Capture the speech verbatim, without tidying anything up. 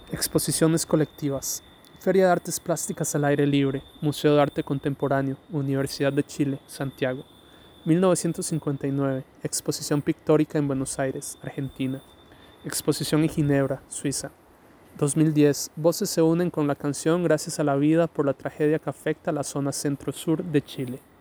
Exposiciones colectivas. Feria de Artes Plásticas al aire libre, Museo de Arte Contemporáneo, Universidad de Chile, Santiago. mil novecientos cincuenta y nueve. Exposición pictórica en Buenos Aires, Argentina. Exposición en Ginebra, Suiza. dos mil diez. Voces se unen con la canción Gracias a la vida por la tragedia que afecta a la zona centro-sur de Chile.